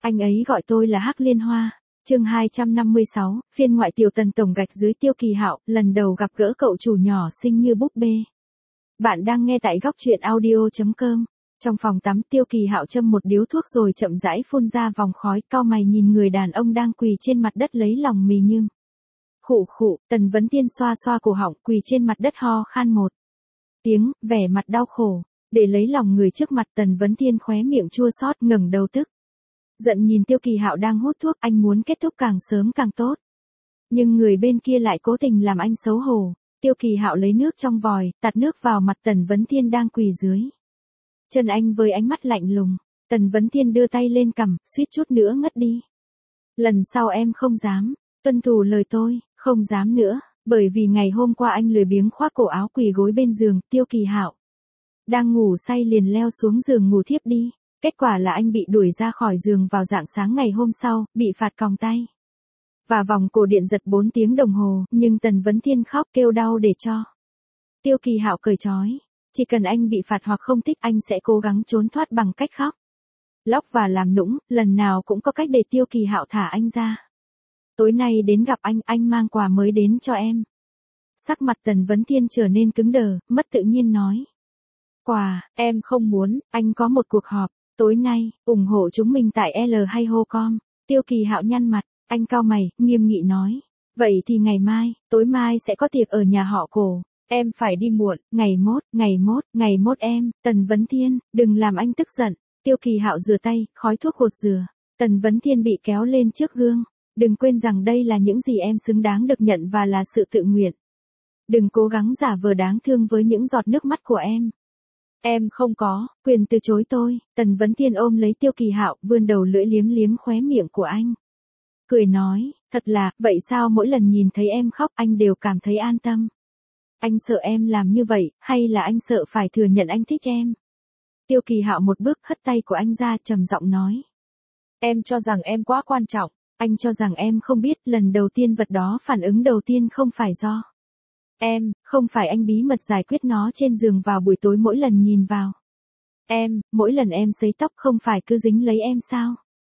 Anh ấy gọi tôi là Hắc Liên Hoa. Chương 256, phiên ngoại tiểu Tần tổng gạch dưới Tiêu Kỳ Hạo, lần đầu gặp gỡ cậu chủ nhỏ xinh như búp bê. Bạn đang nghe tại góc truyện audio.com. Trong phòng tắm, Tiêu Kỳ Hạo châm một điếu thuốc rồi chậm rãi phun ra vòng khói, cau mày nhìn người đàn ông đang quỳ trên mặt đất lấy lòng mì nhưng. Khụ khụ, Tần Vấn Tiên xoa xoa cổ họng, quỳ trên mặt đất ho khan một tiếng, vẻ mặt đau khổ. Để lấy lòng người trước mặt, Tần Vấn Tiên khóe miệng chua xót, ngẩng đầu tức giận nhìn Tiêu Kỳ Hạo đang hút thuốc, anh muốn kết thúc càng sớm càng tốt. Nhưng người bên kia lại cố tình làm anh xấu hổ. Tiêu Kỳ Hạo lấy nước trong vòi, tạt nước vào mặt Tần Vấn Tiên đang quỳ dưới chân anh với ánh mắt lạnh lùng. Tần Vấn Tiên đưa tay lên cằm, suýt chút nữa ngất đi. Lần sau em không dám tuân thủ lời tôi, không dám nữa, bởi vì ngày hôm qua anh lười biếng khoác cổ áo quỳ gối bên giường. Tiêu Kỳ Hạo đang ngủ say liền leo xuống giường ngủ thiếp đi. Kết quả là anh bị đuổi ra khỏi giường vào rạng sáng ngày hôm sau, bị phạt còng tay và vòng cổ điện giật 4 tiếng đồng hồ, nhưng Tần Vấn Tiên khóc kêu đau để cho Tiêu Kỳ Hạo cởi trói. Chỉ cần anh bị phạt hoặc không thích, anh sẽ cố gắng trốn thoát bằng cách khóc, lóc và làm nũng, lần nào cũng có cách để Tiêu Kỳ Hạo thả anh ra. Tối nay đến gặp anh mang quà mới đến cho em. Sắc mặt Tần Vấn Tiên trở nên cứng đờ, mất tự nhiên nói. Quà, em không muốn, anh có một cuộc họp. Tối nay, ủng hộ chúng mình tại L hay Hocom. Tiêu Kỳ Hạo nhăn mặt, anh cau mày, nghiêm nghị nói. Vậy thì ngày mai, tối mai sẽ có tiệc ở nhà họ Cổ. Em phải đi muộn, ngày mốt em. Tần Vấn Tiên, đừng làm anh tức giận. Tiêu Kỳ Hạo rửa tay, khói thuốc gột rửa. Tần Vấn Tiên bị kéo lên trước gương. Đừng quên rằng đây là những gì em xứng đáng được nhận và là sự tự nguyện. Đừng cố gắng giả vờ đáng thương với những giọt nước mắt của em. Em không có quyền từ chối tôi. Tần Vấn Tiên ôm lấy Tiêu Kỳ Hạo, vươn đầu lưỡi liếm liếm khóe miệng của anh. Cười nói, thật là, vậy sao mỗi lần nhìn thấy em khóc anh đều cảm thấy an tâm? Anh sợ em làm như vậy, hay là anh sợ phải thừa nhận anh thích em? Tiêu Kỳ Hạo một bước hất tay của anh ra, trầm giọng nói. Em cho rằng em quá quan trọng. Anh cho rằng em không biết, lần đầu tiên vật đó phản ứng đầu tiên không phải do em, không phải anh bí mật giải quyết nó trên giường vào buổi tối mỗi lần nhìn vào em, mỗi lần em sấy tóc không phải cứ dính lấy em sao?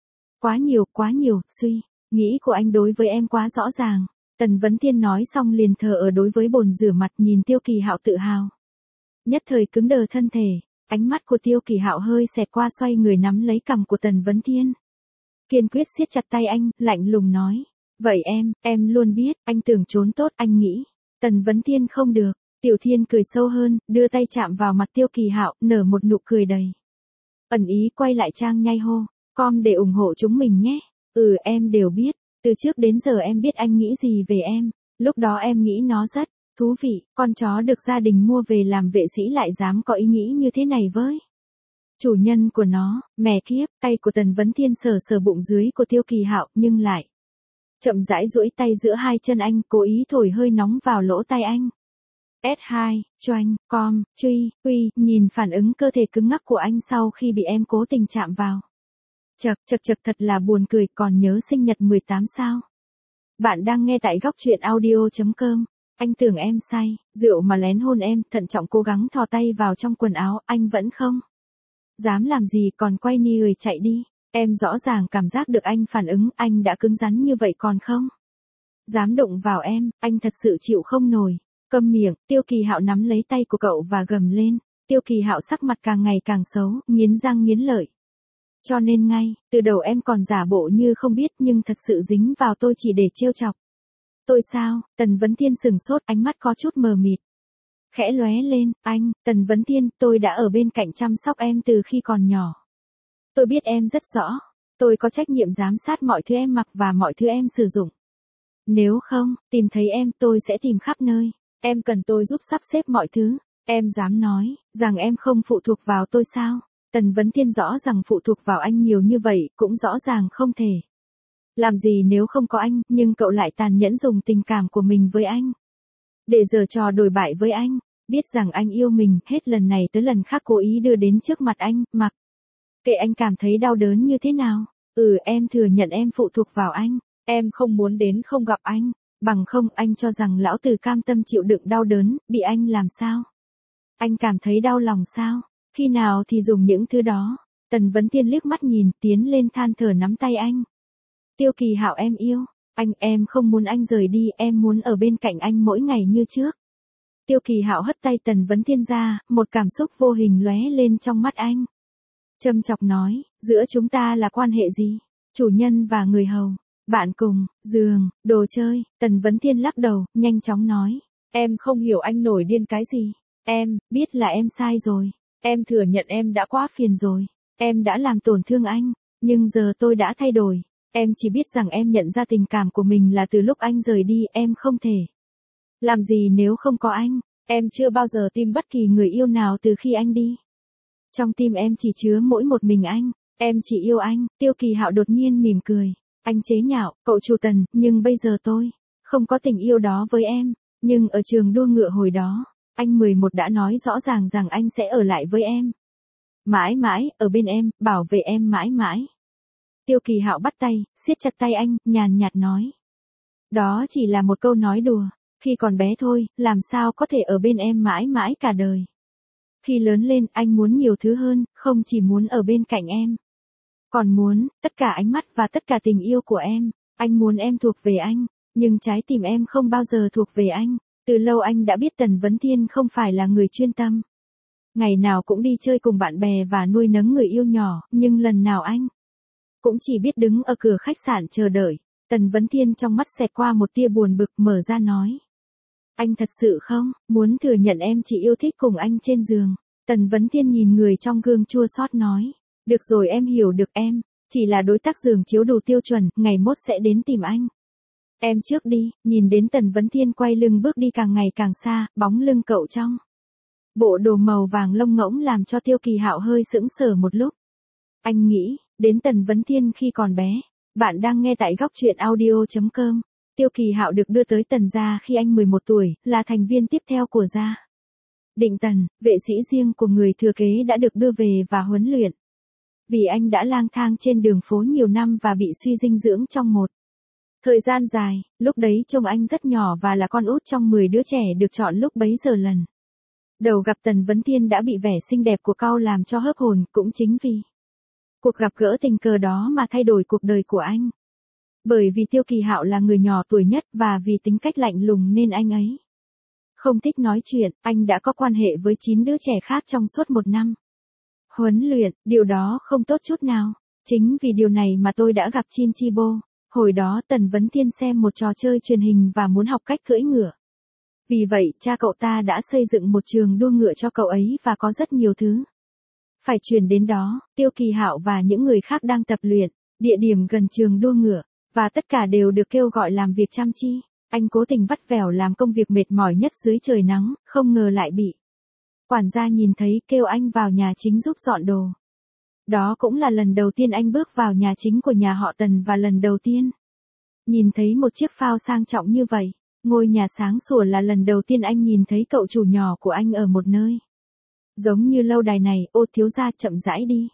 Quá nhiều, suy nghĩ của anh đối với em quá rõ ràng. Tần Vấn Tiên nói xong liền thờ ở đối với bồn rửa mặt, nhìn Tiêu Kỳ Hạo tự hào. Nhất thời cứng đờ thân thể, ánh mắt của Tiêu Kỳ Hạo hơi xẹt qua, xoay người nắm lấy cằm của Tần Vấn Tiên. Kiên quyết siết chặt tay anh, lạnh lùng nói. Vậy em luôn biết, anh tưởng trốn tốt, anh nghĩ. Tần Vấn Tiên không được. Tiểu Thiên cười sâu hơn, đưa tay chạm vào mặt Tiêu Kỳ Hạo, nở một nụ cười đầy ẩn ý, quay lại trang nhai hô. Com để ủng hộ chúng mình nhé. Em đều biết. Từ trước đến giờ em biết anh nghĩ gì về em. Lúc đó em nghĩ nó rất thú vị. Con chó được gia đình mua về làm vệ sĩ lại dám có ý nghĩ như thế này với chủ nhân của nó. Mẹ kiếp. Tay của Tần Vấn Tiên sờ bụng dưới của Tiêu Kỳ Hạo, nhưng lại chậm rãi duỗi tay giữa hai chân anh, cố ý thổi hơi nóng vào lỗ tai anh. S2, choanh, com, truy, uy, nhìn phản ứng cơ thể cứng ngắc của anh sau khi bị em cố tình chạm vào. Chật thật là buồn cười, còn nhớ sinh nhật 18 sao? Bạn đang nghe tại góc truyện audio.com. Anh tưởng em say, rượu mà lén hôn em, thận trọng cố gắng thò tay vào trong quần áo, anh vẫn không dám làm gì, còn quay người chạy đi. Em rõ ràng cảm giác được anh phản ứng, anh đã cứng rắn như vậy còn không dám đụng vào em, anh thật sự chịu không nổi. Câm miệng. Tiêu Kỳ Hạo nắm lấy tay của cậu và gầm lên. Tiêu Kỳ Hạo sắc mặt càng ngày càng xấu, nghiến răng nghiến lợi. Cho nên ngay từ đầu em còn giả bộ như không biết, nhưng thật sự dính vào tôi chỉ để trêu chọc tôi sao? Tần Vấn Tiên sừng sốt, ánh mắt có chút mờ mịt khẽ lóe lên. Anh, Tần Vấn Tiên, tôi đã ở bên cạnh chăm sóc em từ khi còn nhỏ. Tôi biết em rất rõ. Tôi có trách nhiệm giám sát mọi thứ em mặc và mọi thứ em sử dụng. Nếu không, tìm thấy em tôi sẽ tìm khắp nơi. Em cần tôi giúp sắp xếp mọi thứ. Em dám nói rằng em không phụ thuộc vào tôi sao? Tần Vấn Tiên rõ rằng phụ thuộc vào anh nhiều như vậy, cũng rõ ràng không thể làm gì nếu không có anh, nhưng cậu lại tàn nhẫn dùng tình cảm của mình với anh để giở trò đổi bại với anh. Biết rằng anh yêu mình, hết lần này tới lần khác cố ý đưa đến trước mặt anh, mặc kệ anh cảm thấy đau đớn như thế nào. Em thừa nhận em phụ thuộc vào anh. Em không muốn đến không gặp anh. Bằng không, anh cho rằng lão tử cam tâm chịu đựng đau đớn, bị anh làm sao? Anh cảm thấy đau lòng sao? Khi nào thì dùng những thứ đó Tần Vấn Thiên liếc mắt nhìn, tiến lên than thở nắm tay anh. Tiêu Kỳ Hạo em yêu, em không muốn anh rời đi, em muốn ở bên cạnh anh mỗi ngày như trước. Tiêu Kỳ Hạo hất tay Tần Vấn Thiên ra, một cảm xúc vô hình lóe lên trong mắt anh. Châm chọc nói, giữa chúng ta là quan hệ gì? Chủ nhân và người hầu, bạn cùng, giường, đồ chơi. Tần Vấn Thiên lắc đầu, nhanh chóng nói. Em không hiểu anh nổi điên cái gì. Em, biết là em sai rồi. Em thừa nhận em đã quá phiền rồi. Em đã làm tổn thương anh. Nhưng giờ tôi đã thay đổi. Em chỉ biết rằng em nhận ra tình cảm của mình là từ lúc anh rời đi, em không thể làm gì nếu không có anh. Em chưa bao giờ tìm bất kỳ người yêu nào từ khi anh đi. Trong tim em chỉ chứa mỗi một mình anh. Em chỉ yêu anh. Tiêu Kỳ Hạo đột nhiên mỉm cười. Anh chế nhạo, cậu chủ Tần, nhưng bây giờ tôi không có tình yêu đó với em. Nhưng ở trường đua ngựa hồi đó, anh 11 đã nói rõ ràng rằng anh sẽ ở lại với em. Mãi mãi, ở bên em, bảo vệ em mãi mãi. Tiêu Kỳ Hạo bắt tay, siết chặt tay anh, nhàn nhạt nói. Đó chỉ là một câu nói đùa. Khi còn bé thôi, làm sao có thể ở bên em mãi mãi cả đời. Khi lớn lên, anh muốn nhiều thứ hơn, không chỉ muốn ở bên cạnh em. Còn muốn, tất cả ánh mắt và tất cả tình yêu của em. Anh muốn em thuộc về anh, nhưng trái tim em không bao giờ thuộc về anh. Từ lâu anh đã biết Tần Vấn Thiên không phải là người chuyên tâm. Ngày nào cũng đi chơi cùng bạn bè và nuôi nấng người yêu nhỏ, nhưng lần nào anh cũng chỉ biết đứng ở cửa khách sạn chờ đợi. Tần Vấn Thiên trong mắt xẹt qua một tia buồn bực, mở ra nói. Anh thật sự không muốn thừa nhận em chỉ yêu thích cùng anh trên giường. Tần Vấn Thiên nhìn người trong gương chua xót nói. Được rồi, em hiểu được, em chỉ là đối tác giường chiếu đủ tiêu chuẩn, ngày mốt sẽ đến tìm anh. Em trước đi. Nhìn đến Tần Vấn Thiên quay lưng bước đi càng ngày càng xa, bóng lưng cậu trong bộ đồ màu vàng lông ngỗng làm cho Tiêu Kỳ Hạo hơi sững sờ một lúc. Anh nghĩ đến Tần Vấn Thiên khi còn bé. Bạn đang nghe tại góc truyện audio.com. Tiêu Kỳ Hạo được đưa tới Tần gia khi anh 11 tuổi, là thành viên tiếp theo của gia Định Tần, vệ sĩ riêng của người thừa kế đã được đưa về và huấn luyện. Vì anh đã lang thang trên đường phố nhiều năm và bị suy dinh dưỡng trong một thời gian dài, lúc đấy trông anh rất nhỏ và là con út trong 10 đứa trẻ được chọn lúc bấy giờ lần đầu gặp Tần Vấn Thiên đã bị vẻ xinh đẹp của cậu làm cho hớp hồn, cũng chính vì cuộc gặp gỡ tình cờ đó mà thay đổi cuộc đời của anh. Bởi vì Tiêu Kỳ Hạo là người nhỏ tuổi nhất và vì tính cách lạnh lùng nên anh ấy không thích nói chuyện, anh đã có quan hệ với 9 đứa trẻ khác trong suốt 1 năm huấn luyện, điều đó không tốt chút nào. Chính vì điều này mà tôi đã gặp Chin Chibo. Hồi đó Tần Vấn Thiên xem một trò chơi truyền hình và muốn học cách cưỡi ngựa. Vì vậy, cha cậu ta đã xây dựng một trường đua ngựa cho cậu ấy và có rất nhiều thứ phải truyền đến đó. Tiêu Kỳ Hạo và những người khác đang tập luyện, địa điểm gần trường đua ngựa, và tất cả đều được kêu gọi làm việc chăm chi. Anh cố tình vắt vẻo làm công việc mệt mỏi nhất dưới trời nắng, không ngờ lại bị quản gia nhìn thấy, kêu anh vào nhà chính giúp dọn đồ. Đó cũng là lần đầu tiên anh bước vào nhà chính của nhà họ Tần và lần đầu tiên nhìn thấy một chiếc phao sang trọng như vậy. Ngôi nhà sáng sủa là lần đầu tiên anh nhìn thấy cậu chủ nhỏ của anh ở một nơi giống như lâu đài này. Ô thiếu gia, chậm rãi đi.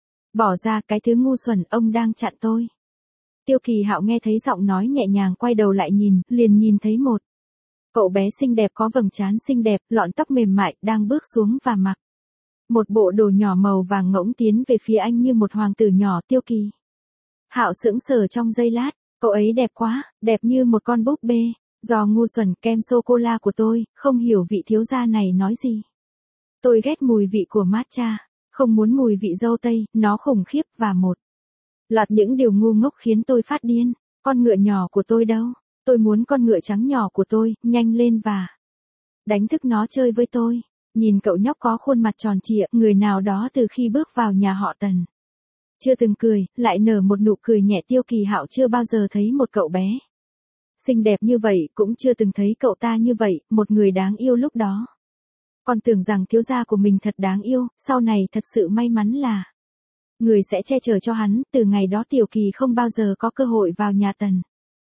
Bỏ ra cái thứ ngu xuẩn, ông đang chặn tôi. Tiêu Kỳ Hạo nghe thấy giọng nói nhẹ nhàng, quay đầu lại nhìn, liền nhìn thấy một cậu bé xinh đẹp có vầng trán xinh đẹp, lọn tóc mềm mại, đang bước xuống và mặc một bộ đồ nhỏ màu vàng ngỗng tiến về phía anh như một hoàng tử nhỏ. Tiêu Kỳ Hạo sững sờ trong giây lát, cậu ấy đẹp quá, đẹp như một con búp bê. Do ngu xuẩn, kem sô-cô-la của tôi, không hiểu vị thiếu gia này nói gì. Tôi ghét mùi vị của matcha, không muốn mùi vị dâu tây, nó khủng khiếp và một loạt những điều ngu ngốc khiến tôi phát điên. Con ngựa nhỏ của tôi đâu? Tôi muốn con ngựa trắng nhỏ của tôi, nhanh lên và đánh thức nó chơi với tôi. Nhìn cậu nhóc có khuôn mặt tròn trịa, người nào đó từ khi bước vào nhà họ Tần chưa từng cười, lại nở một nụ cười nhẹ. Tiêu Kỳ Hạo chưa bao giờ thấy một cậu bé xinh đẹp như vậy, cũng chưa từng thấy cậu ta như vậy, một người đáng yêu lúc đó. Còn tưởng rằng thiếu gia của mình thật đáng yêu, sau này thật sự may mắn là người sẽ che chở cho hắn. Từ ngày đó Tiểu Kỳ không bao giờ có cơ hội vào nhà Tần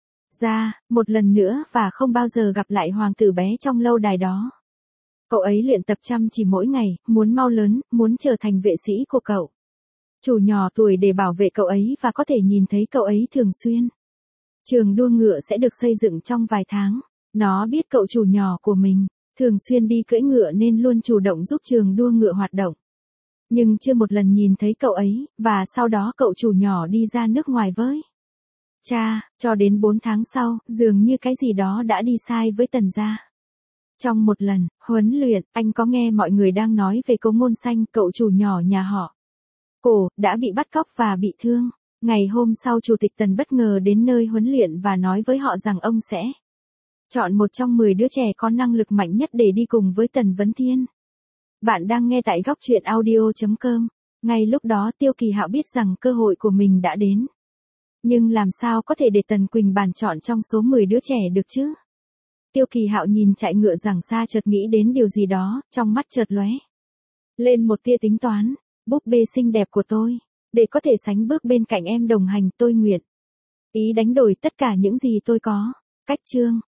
gia một lần nữa và không bao giờ gặp lại hoàng tử bé trong lâu đài đó. Cậu ấy luyện tập chăm chỉ mỗi ngày, muốn mau lớn, muốn trở thành vệ sĩ của cậu chủ nhỏ tuổi để bảo vệ cậu ấy và có thể nhìn thấy cậu ấy thường xuyên. Trường đua ngựa sẽ được xây dựng trong vài tháng. Nó biết cậu chủ nhỏ của mình thường xuyên đi cưỡi ngựa nên luôn chủ động giúp trường đua ngựa hoạt động. Nhưng chưa một lần nhìn thấy cậu ấy, và sau đó cậu chủ nhỏ đi ra nước ngoài với cha, cho đến 4 tháng sau, dường như cái gì đó đã đi sai với Tần gia. Trong một lần, huấn luyện, anh có nghe mọi người đang nói về Cố Ngôn Xanh, cậu chủ nhỏ nhà họ Cổ, đã bị bắt cóc và bị thương. Ngày hôm sau Chủ tịch Tần bất ngờ đến nơi huấn luyện và nói với họ rằng ông sẽ chọn một trong 10 đứa trẻ có năng lực mạnh nhất để đi cùng với Tần Vấn Thiên. Bạn đang nghe tại góc truyện audio.com. Ngay lúc đó Tiêu Kỳ Hạo biết rằng cơ hội của mình đã đến. Nhưng làm sao có thể để Tần Quỳnh Bản chọn trong số 10 đứa trẻ được chứ? Tiêu Kỳ Hạo nhìn chạy ngựa rằng xa, chợt nghĩ đến điều gì đó, trong mắt chợt lóe lên một tia tính toán. Búp bê xinh đẹp của tôi, để có thể sánh bước bên cạnh em đồng hành, tôi nguyện ý đánh đổi tất cả những gì tôi có. Cách chương